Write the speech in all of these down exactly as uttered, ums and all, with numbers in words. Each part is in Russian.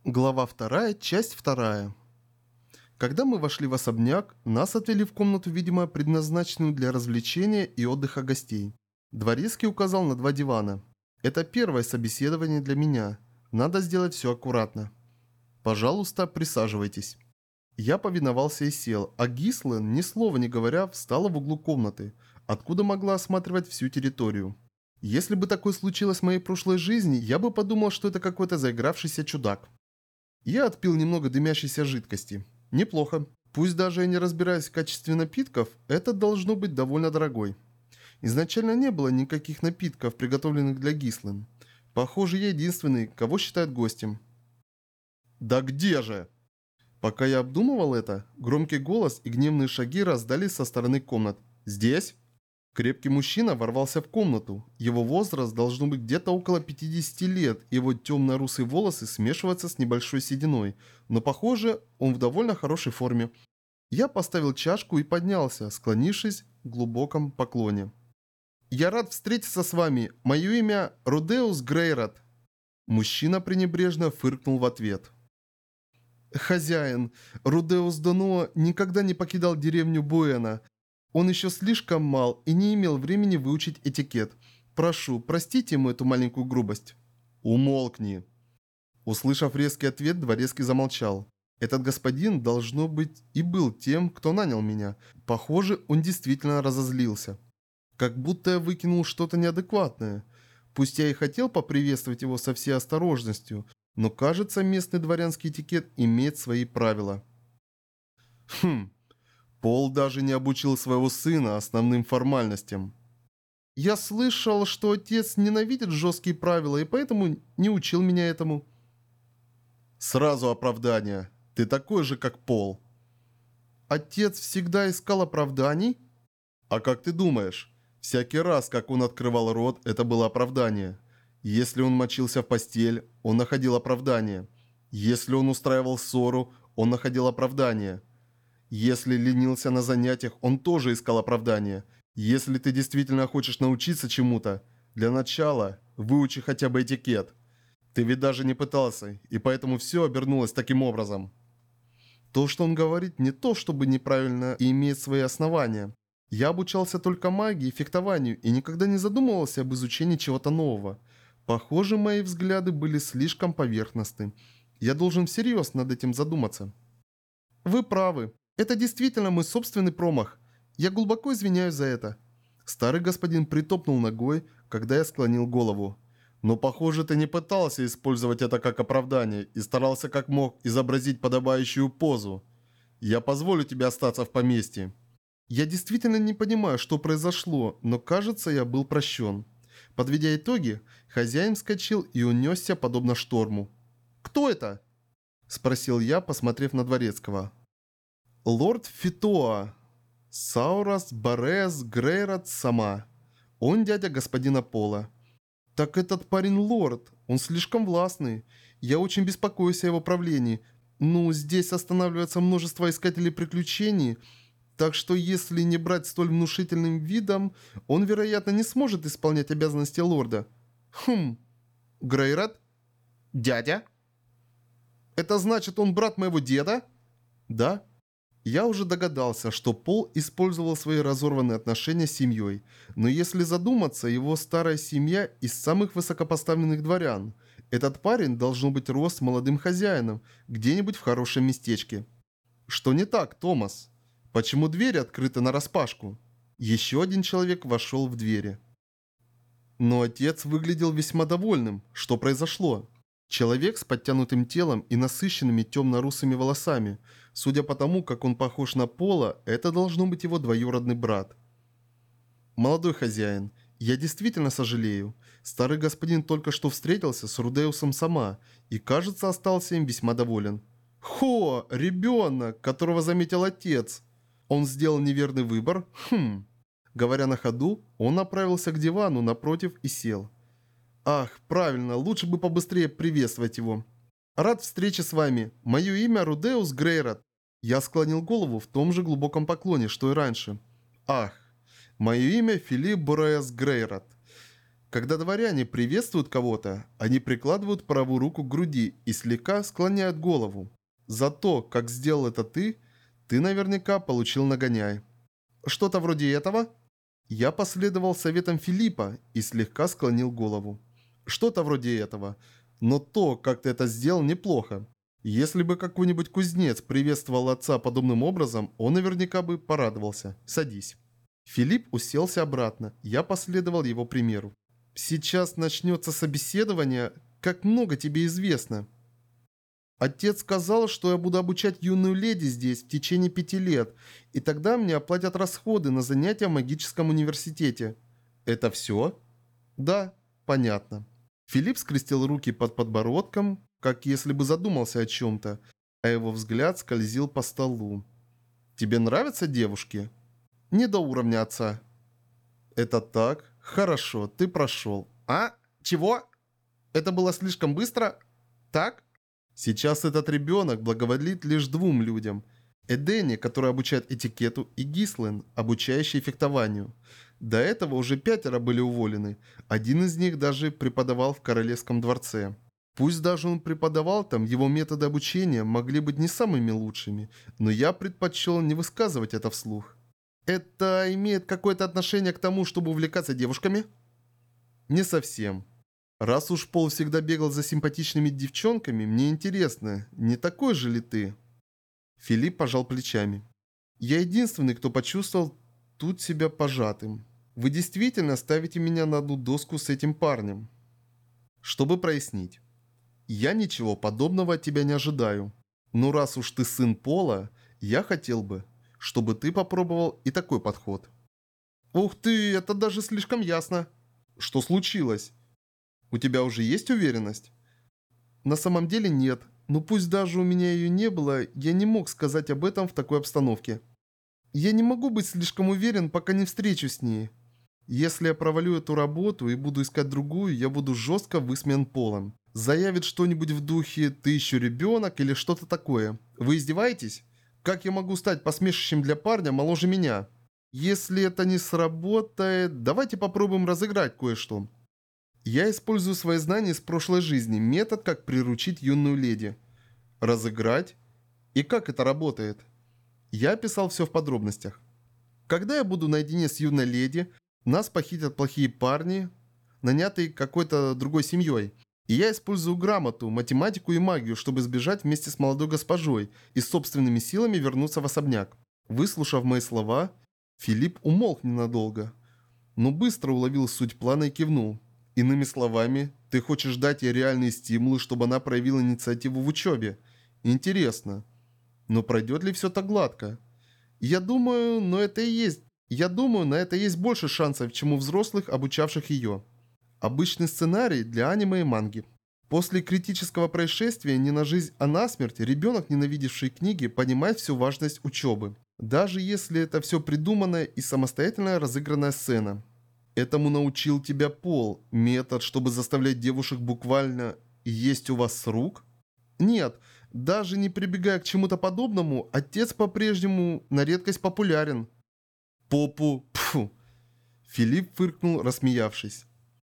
Глава вторая, часть вторая. Когда мы вошли в особняк, нас отвели в комнату, видимо, предназначенную для развлечения и отдыха гостей. Дворецкий указал на два дивана. Это первое собеседование для меня. Надо сделать все аккуратно. Пожалуйста, присаживайтесь. Я повиновался и сел, а Гислен, ни слова не говоря, встала в углу комнаты, откуда могла осматривать всю территорию. Если бы такое случилось в моей прошлой жизни, я бы подумал, что это какой-то заигравшийся чудак. Я отпил немного дымящейся жидкости. Неплохо. Пусть даже я не разбираюсь в качестве напитков, это должно быть довольно дорогой. Изначально не было никаких напитков, приготовленных для Гислен. Похоже, я единственный, кого считают гостем. «Да где же?» Пока я обдумывал это, громкий голос и гневные шаги раздались со стороны комнат. «Здесь?» Крепкий мужчина ворвался в комнату. Его возраст должно быть где-то около пятидесяти лет, его темно-русые волосы смешиваются с небольшой сединой, но похоже, он в довольно хорошей форме. Я поставил чашку и поднялся, склонившись в глубоком поклоне. «Я рад встретиться с вами. Мое имя Рудеус Грейрот». Мужчина пренебрежно фыркнул в ответ. «Хозяин, Рудеус Доноа никогда не покидал деревню Буэна. Он еще слишком мал и не имел времени выучить этикет. Прошу, простите ему эту маленькую грубость». «Умолкни». Услышав резкий ответ, дворецкий замолчал. Этот господин, должно быть, и был тем, кто нанял меня. Похоже, он действительно разозлился. Как будто я выкинул что-то неадекватное. Пусть я и хотел поприветствовать его со всей осторожностью, но кажется, местный дворянский этикет имеет свои правила. Хм... Пол даже не обучил своего сына основным формальностям. Я слышал, что отец ненавидит жесткие правила и поэтому не учил меня этому. Сразу оправдание. Ты такой же, как Пол. Отец всегда искал оправданий? А как ты думаешь? Всякий раз, как он открывал рот, это было оправдание. Если он мочился в постель, он находил оправдание. Если он устраивал ссору, он находил оправдание. Если ленился на занятиях, он тоже искал оправдания. Если ты действительно хочешь научиться чему-то, для начала выучи хотя бы этикет. Ты ведь даже не пытался, и поэтому все обернулось таким образом. То, что он говорит, не то чтобы неправильно и имеет свои основания. Я обучался только магии и фехтованию и никогда не задумывался об изучении чего-то нового. Похоже, мои взгляды были слишком поверхностны. Я должен всерьез над этим задуматься. Вы правы. Это действительно мой собственный промах. Я глубоко извиняюсь за это. Старый господин притопнул ногой, когда я склонил голову. Но, похоже, ты не пытался использовать это как оправдание и старался как мог изобразить подобающую позу. Я позволю тебе остаться в поместье. Я действительно не понимаю, что произошло, но кажется, я был прощен. Подведя итоги, хозяин вскочил и унесся подобно шторму. «Кто это?» – спросил я, посмотрев на дворецкого. Лорд Фитоа, Саурас Барес Грейрот сама. Он дядя господина Пола. Так этот парень лорд, он слишком властный. Я очень беспокоюсь о его правлении. Ну, здесь останавливается множество искателей приключений, так что если не брать столь внушительным видом, он, вероятно, не сможет исполнять обязанности лорда. Хм, Грейрот? Дядя? Это значит, он брат моего деда? Да. Я уже догадался, что Пол использовал свои разорванные отношения с семьей, но если задуматься, его старая семья из самых высокопоставленных дворян. Этот парень должен быть рос молодым хозяином, где-нибудь в хорошем местечке. Что не так, Томас? Почему дверь открыта нараспашку? Еще один человек вошел в двери. Но отец выглядел весьма довольным. Что произошло? Человек с подтянутым телом и насыщенными темно-русыми волосами. Судя по тому, как он похож на Пола, это должно быть его двоюродный брат. Молодой хозяин, я действительно сожалею. Старый господин только что встретился с Рудеусом сама и, кажется, остался им весьма доволен. Хо, ребенок, которого заметил отец. Он сделал неверный выбор? Хм. Говоря на ходу, он направился к дивану напротив и сел. Ах, правильно, лучше бы побыстрее приветствовать его. Рад встрече с вами. Мое имя Рудеус Грейрот. Я склонил голову в том же глубоком поклоне, что и раньше. Ах, мое имя Филипп Бураэс Грейрот. Когда дворяне приветствуют кого-то, они прикладывают правую руку к груди и слегка склоняют голову. За то, как сделал это ты, ты наверняка получил нагоняй. Что-то вроде этого? Я последовал советам Филиппа и слегка склонил голову. Что-то вроде этого. Но то, как ты это сделал, неплохо. Если бы какой-нибудь кузнец приветствовал отца подобным образом, он наверняка бы порадовался. Садись. Филипп уселся обратно. Я последовал его примеру. Сейчас начнется собеседование. Как много тебе известно? Отец сказал, что я буду обучать юную леди здесь в течение пяти лет, и тогда мне оплатят расходы на занятия в магическом университете. Это все? Да, понятно. Филипп скрестил руки под подбородком, как если бы задумался о чем-то, а его взгляд скользил по столу. Тебе нравятся девушки? Не до уровня отца. Это так? Хорошо, ты прошел. А? Чего? Это было слишком быстро? Так? Сейчас этот ребенок благоволит лишь двум людям. Эдене, который обучает этикету, и Гислен, обучающий фехтованию. До этого уже пятеро были уволены. Один из них даже преподавал в королевском дворце. Пусть даже он преподавал там, его методы обучения могли быть не самыми лучшими, но я предпочел не высказывать это вслух. Это имеет какое-то отношение к тому, чтобы увлекаться девушками? Не совсем. Раз уж Пол всегда бегал за симпатичными девчонками, мне интересно, не такой же ли ты? Филипп пожал плечами. Я единственный, кто почувствовал тут себя пожатым. Вы действительно ставите меня на одну доску с этим парнем? Чтобы прояснить. Я ничего подобного от тебя не ожидаю. Но раз уж ты сын Пола, я хотел бы, чтобы ты попробовал и такой подход. Ух ты, это даже слишком ясно. Что случилось? У тебя уже есть уверенность? На самом деле нет, но пусть даже у меня ее не было, я не мог сказать об этом в такой обстановке. Я не могу быть слишком уверен, пока не встречусь с ней. Если я провалю эту работу и буду искать другую, я буду жестко высмеян Полом. Заявит что-нибудь в духе «ты еще ребенок» или что-то такое. Вы издеваетесь? Как я могу стать посмешищем для парня моложе меня? Если это не сработает, давайте попробуем разыграть кое-что. Я использую свои знания из прошлой жизни, метод, как приручить юную леди. Разыграть? И как это работает? Я описал все в подробностях. Когда я буду наедине с юной леди, нас похитят плохие парни, нанятые какой-то другой семьей. И я использую грамоту, математику и магию, чтобы сбежать вместе с молодой госпожой и с собственными силами вернуться в особняк. Выслушав мои слова, Филипп умолк ненадолго, но быстро уловил суть плана и кивнул. Иными словами, ты хочешь дать ей реальные стимулы, чтобы она проявила инициативу в учебе. Интересно. Но пройдет ли все так гладко? Я думаю, но это и есть. Я думаю, на это есть больше шансов, чем у взрослых, обучавших ее. Обычный сценарий для аниме и манги. После критического происшествия не на жизнь, а на смерть, ребенок, ненавидевший книги, понимает всю важность учебы. Даже если это все придуманная и самостоятельно разыгранная сцена. Этому научил тебя Пол. Метод, чтобы заставлять девушек буквально есть у вас с рук? Нет, даже не прибегая к чему-то подобному, отец по-прежнему на редкость популярен. Попу, пфу. Филипп фыркнул, рассмеявшись.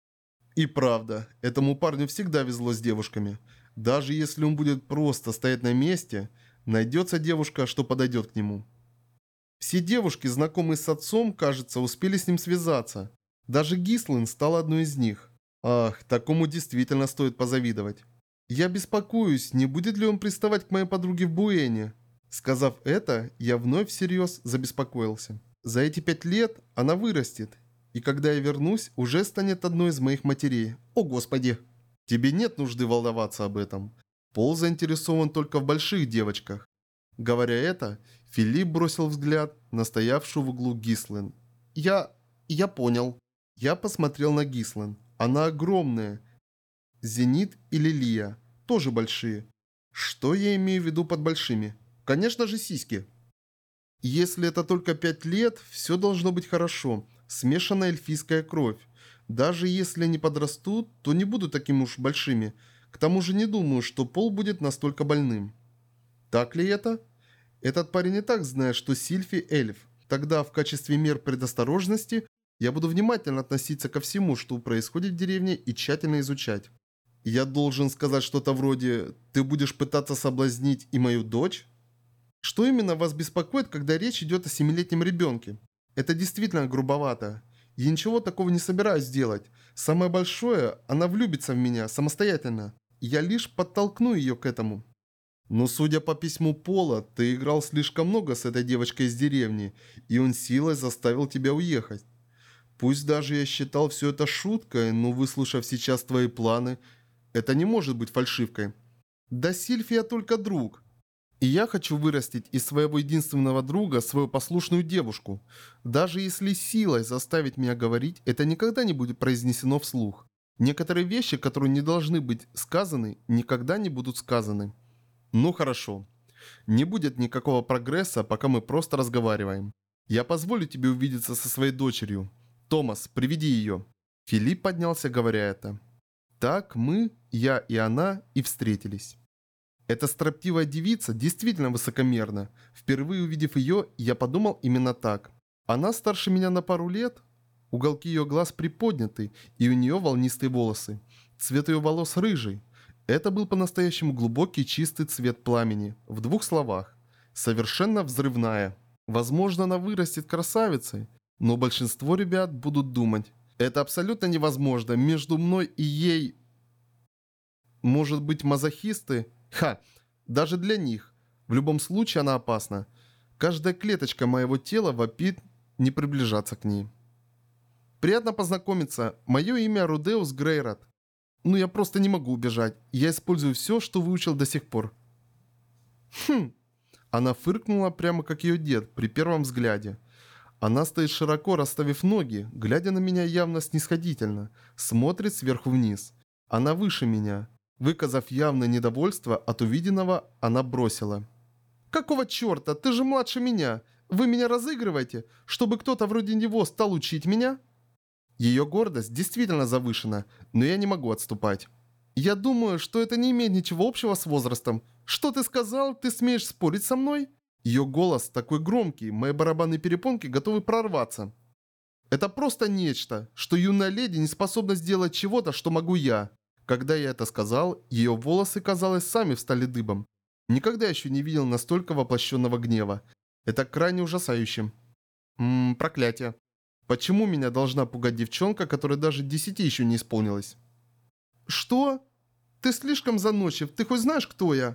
И правда, этому парню всегда везло с девушками. Даже если он будет просто стоять на месте, найдется девушка, что подойдет к нему. Все девушки, знакомые с отцом, кажется, успели с ним связаться. Даже Гислен стала одной из них. Ах, такому действительно стоит позавидовать. Я беспокоюсь, не будет ли он приставать к моей подруге в Буэне. Сказав это, я вновь всерьез забеспокоился. За эти пять лет она вырастет. И когда я вернусь, уже станет одной из моих матерей. О, Господи! Тебе нет нужды волноваться об этом. Пол заинтересован только в больших девочках. Говоря это, Филипп бросил взгляд на стоявшую в углу Гислен. Я... я понял. Я посмотрел на Гислен. Она огромная. Зенит и Лилия тоже большие. Что я имею в виду под большими? Конечно же, сиськи. Если это только пять лет, все должно быть хорошо. Смешанная эльфийская кровь. Даже если они подрастут, то не будут такими уж большими. К тому же не думаю, что Пол будет настолько больным. Так ли это? Этот парень и так знает, что Сильфи эльф. Тогда в качестве мер предосторожности Я буду внимательно относиться ко всему, что происходит в деревне, и тщательно изучать. Я должен сказать что-то вроде «Ты будешь пытаться соблазнить и мою дочь?» Что именно вас беспокоит, когда речь идет о семилетнем ребенке? Это действительно грубовато. Я ничего такого не собираюсь делать. Самое большое, она влюбится в меня самостоятельно. Я лишь подтолкну ее к этому. Но судя по письму Пола, ты играл слишком много с этой девочкой из деревни, и он силой заставил тебя уехать. Пусть даже я считал все это шуткой, но выслушав сейчас твои планы, это не может быть фальшивкой. Да Сильфия только друг. И я хочу вырастить из своего единственного друга свою послушную девушку. Даже если силой заставить меня говорить, это никогда не будет произнесено вслух. Некоторые вещи, которые не должны быть сказаны, никогда не будут сказаны. Ну хорошо. Не будет никакого прогресса, пока мы просто разговариваем. Я позволю тебе увидеться со своей дочерью. Томас, приведи ее. Филипп поднялся, говоря это. Так мы, я и она, и встретились. Эта строптивая девица действительно высокомерна. Впервые увидев ее, я подумал именно так. Она старше меня на пару лет. Уголки ее глаз приподняты, и у нее волнистые волосы. Цвет ее волос рыжий. Это был по-настоящему глубокий чистый цвет пламени. В двух словах. Совершенно взрывная. Возможно, она вырастет красавицей, но большинство ребят будут думать. Это абсолютно невозможно. Между мной и ей... Может быть, мазохисты... Ха! Даже для них. В любом случае она опасна. Каждая клеточка моего тела вопит не приближаться к ней. Приятно познакомиться. Мое имя Рудеус Грейрот. Ну я просто не могу убежать. Я использую все, что выучил до сих пор. Хм. Она фыркнула прямо как ее дед при первом взгляде. Она стоит широко расставив ноги, глядя на меня явно снисходительно. Смотрит сверху вниз. Она выше меня. Выказав явное недовольство от увиденного, она бросила. «Какого черта? Ты же младше меня! Вы меня разыгрываете, чтобы кто-то вроде него стал учить меня?» Ее гордость действительно завышена, но я не могу отступать. «Я думаю, что это не имеет ничего общего с возрастом. Что ты сказал? Ты смеешь спорить со мной?» Ее голос такой громкий, мои барабанные перепонки готовы прорваться. «Это просто нечто, что юная леди не способна сделать чего-то, что могу я». Когда я это сказал, ее волосы, казалось, сами встали дыбом. Никогда еще не видел настолько воплощенного гнева. Это крайне ужасающе. Ммм, проклятие. Почему меня должна пугать девчонка, которой даже десяти еще не исполнилось? Что? Ты слишком заносчив, ты хоть знаешь, кто я?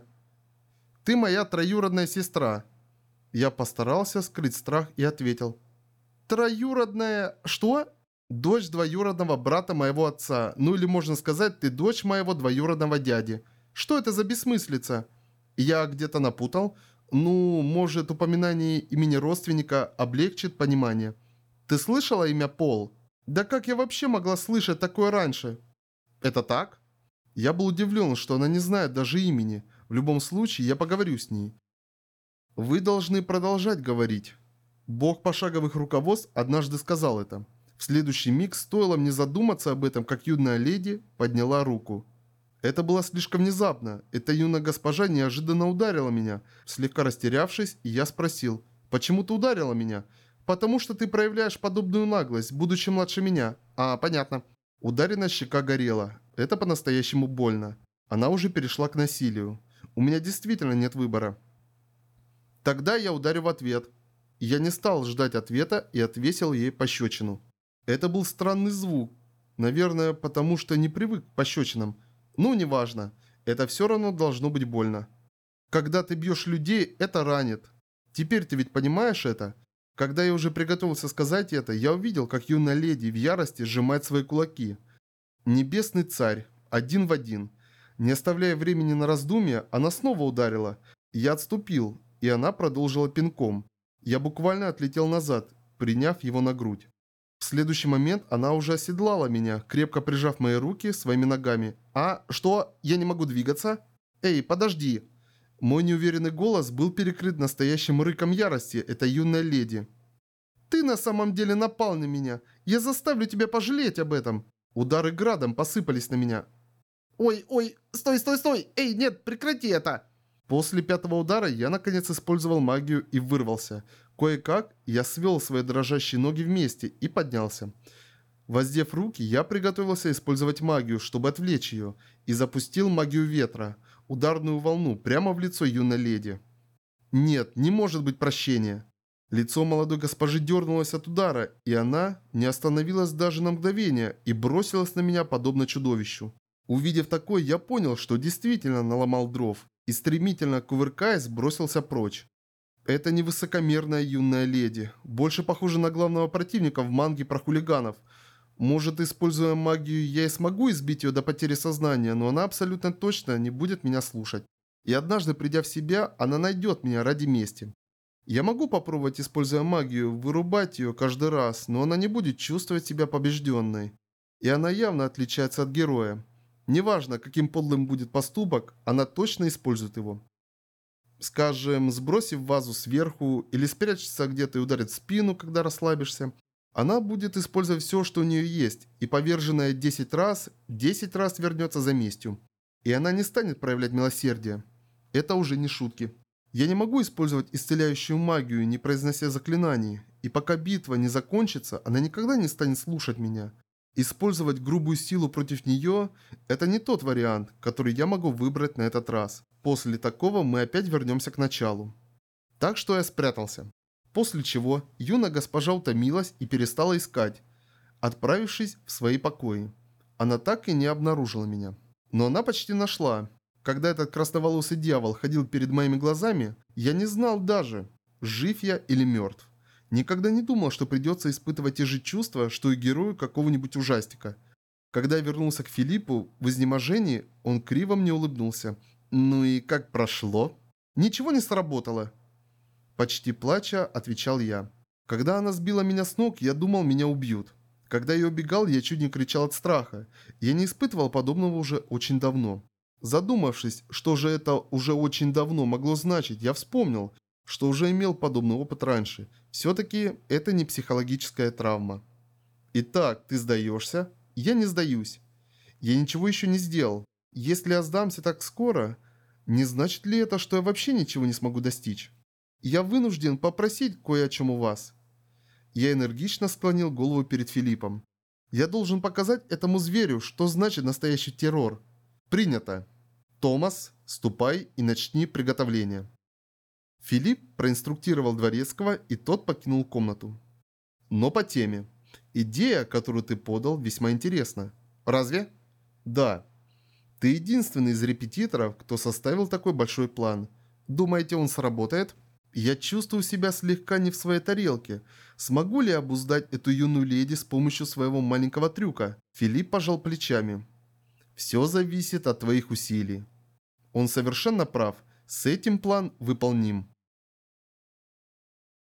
Ты моя троюродная сестра. Я постарался скрыть страх и ответил. Троюродная... Что? Дочь двоюродного брата моего отца. Ну или можно сказать, ты дочь моего двоюродного дяди. Что это за бессмыслица? Я где-то напутал? Ну, может, упоминание имени родственника облегчит понимание. Ты слышала имя Пол? Да как я вообще могла слышать такое раньше? Это так? Я был удивлен, что она не знает даже имени. В любом случае, я поговорю с ней. Вы должны продолжать говорить. Бог пошаговых руководств однажды сказал это. В следующий миг стоило мне задуматься об этом, как юная леди подняла руку. Это было слишком внезапно. Эта юная госпожа неожиданно ударила меня. Слегка растерявшись, я спросил, «Почему ты ударила меня?» «Потому что ты проявляешь подобную наглость, будучи младше меня». «А, понятно». Ударенная щека горела. Это по-настоящему больно. Она уже перешла к насилию. У меня действительно нет выбора. Тогда я ударю в ответ. Я не стал ждать ответа и отвесил ей пощечину. Это был странный звук. Наверное, потому что не привык к пощечинам. Ну, неважно. Это все равно должно быть больно. Когда ты бьешь людей, это ранит. Теперь ты ведь понимаешь это? Когда я уже приготовился сказать это, я увидел, как юная леди в ярости сжимает свои кулаки. Небесный царь. Один в один. Не оставляя времени на раздумья, она снова ударила. Я отступил, и она продолжила пинком. Я буквально отлетел назад, приняв его на грудь. В следующий момент она уже оседлала меня, крепко прижав мои руки своими ногами. «А, что? Я не могу двигаться?» «Эй, подожди!» Мой неуверенный голос был перекрыт настоящим рыком ярости этой юной леди. «Ты на самом деле напал на меня! Я заставлю тебя пожалеть об этом!» Удары градом посыпались на меня. «Ой, ой, стой, стой, стой! Эй, нет, прекрати это!» После пятого удара я наконец использовал магию и вырвался. Кое-как я свел свои дрожащие ноги вместе и поднялся. Воздев руки, я приготовился использовать магию, чтобы отвлечь ее, и запустил магию ветра, ударную волну, прямо в лицо юной леди. Нет, не может быть прощения. Лицо молодой госпожи дернулось от удара, и она не остановилась даже на мгновение и бросилась на меня подобно чудовищу. Увидев такое, я понял, что действительно наломал дров, и стремительно кувыркаясь, бросился прочь. Это не высокомерная юная леди, больше похожа на главного противника в манге про хулиганов. Может, используя магию, я и смогу избить ее до потери сознания, но она абсолютно точно не будет меня слушать. И однажды, придя в себя, она найдет меня ради мести. Я могу попробовать, используя магию, вырубать ее каждый раз, но она не будет чувствовать себя побежденной. И она явно отличается от героя. Неважно, каким подлым будет поступок, она точно использует его. Скажем, сбросив вазу сверху или спрячься где-то и ударит в спину, когда расслабишься. Она будет использовать все, что у нее есть, и поверженная десять раз, десять раз вернется за местью. И она не станет проявлять милосердие. Это уже не шутки. Я не могу использовать исцеляющую магию, не произнося заклинаний, и пока битва не закончится, она никогда не станет слушать меня. Использовать грубую силу против нее – это не тот вариант, который я могу выбрать на этот раз. После такого мы опять вернемся к началу. Так что я спрятался. После чего юная госпожа утомилась и перестала искать, отправившись в свои покои. Она так и не обнаружила меня. Но она почти нашла. Когда этот красноволосый дьявол ходил перед моими глазами, я не знал даже, жив я или мертв. Никогда не думал, что придется испытывать те же чувства, что и герою какого-нибудь ужастика. Когда я вернулся к Филиппу в изнеможении, он криво мне улыбнулся. «Ну и как прошло?» «Ничего не сработало». Почти плача, отвечал я. Когда она сбила меня с ног, я думал, меня убьют. Когда я убегал, я чуть не кричал от страха. Я не испытывал подобного уже очень давно. Задумавшись, что же это уже очень давно могло значить, я вспомнил, что уже имел подобный опыт раньше. Все-таки это не психологическая травма. Итак, ты сдаешься? Я не сдаюсь. Я ничего еще не сделал. Если я сдамся так скоро, не значит ли это, что я вообще ничего не смогу достичь? Я вынужден попросить кое о чем у вас. Я энергично склонил голову перед Филиппом. Я должен показать этому зверю, что значит настоящий террор. Принято. Томас, ступай и начни приготовление. Филипп проинструктировал дворецкого, и тот покинул комнату. Но по теме. Идея, которую ты подал, весьма интересна. Разве? Да. Ты единственный из репетиторов, кто составил такой большой план. Думаете, он сработает? Я чувствую себя слегка не в своей тарелке. Смогу ли я обуздать эту юную леди с помощью своего маленького трюка? Филипп пожал плечами. Все зависит от твоих усилий. Он совершенно прав. С этим план выполним.